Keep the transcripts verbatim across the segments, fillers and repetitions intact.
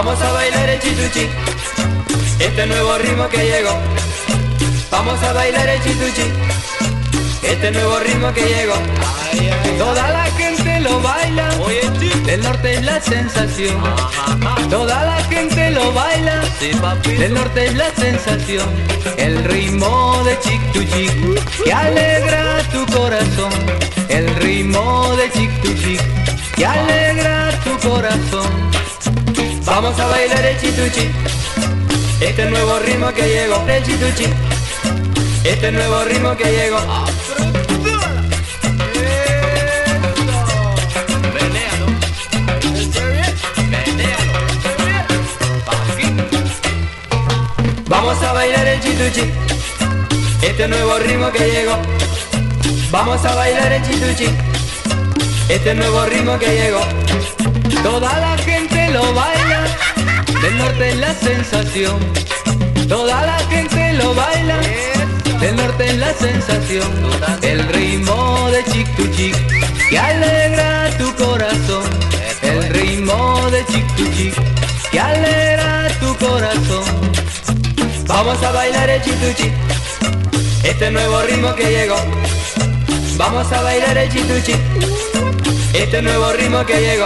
Vamos a bailar el chituchi, este nuevo ritmo que llegó. Vamos a bailar el chituchi, este nuevo ritmo que llegó. Toda la gente lo baila, del norte es la sensación. Toda la gente lo baila, del norte es la sensación. El ritmo de chic tu chic, que alegra tu corazón. El ritmo de chic tu chic, que alegra tu corazón. Vamos a bailar el chituchi, este nuevo ritmo que llegó. El chituchi, este nuevo ritmo que llegó. Vamos a bailar el chituchi, este nuevo ritmo que llegó. Vamos a bailar el chituchi, este nuevo ritmo que llegó. Toda la gente lo baila, del norte es la sensación. Toda la gente lo baila, del norte es la sensación. El ritmo de chic tu chic, que alegra tu corazón. El ritmo de chic tu chic, que alegra tu corazón. Vamos a bailar el chituchi, este nuevo ritmo que llegó. Vamos a bailar el chituchi, este nuevo ritmo que llegó.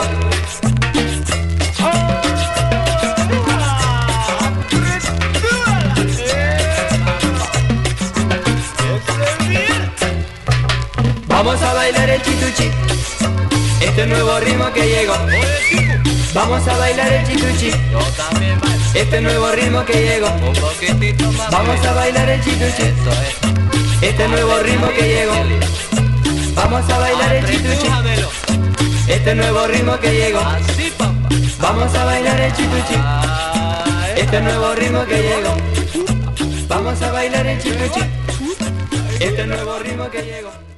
Vamos a bailar el chituchi, este nuevo ritmo que llegó. Vamos a bailar el chituchi, este nuevo ritmo que llegó. Vamos a bailar el chituchi, este nuevo ritmo que llegó. Vamos a bailar el chituchi, este nuevo ritmo que llegó. Vamos a bailar el chituchi, este nuevo ritmo que llegó. Vamos a bailar el chituchi, este nuevo ritmo que llegó.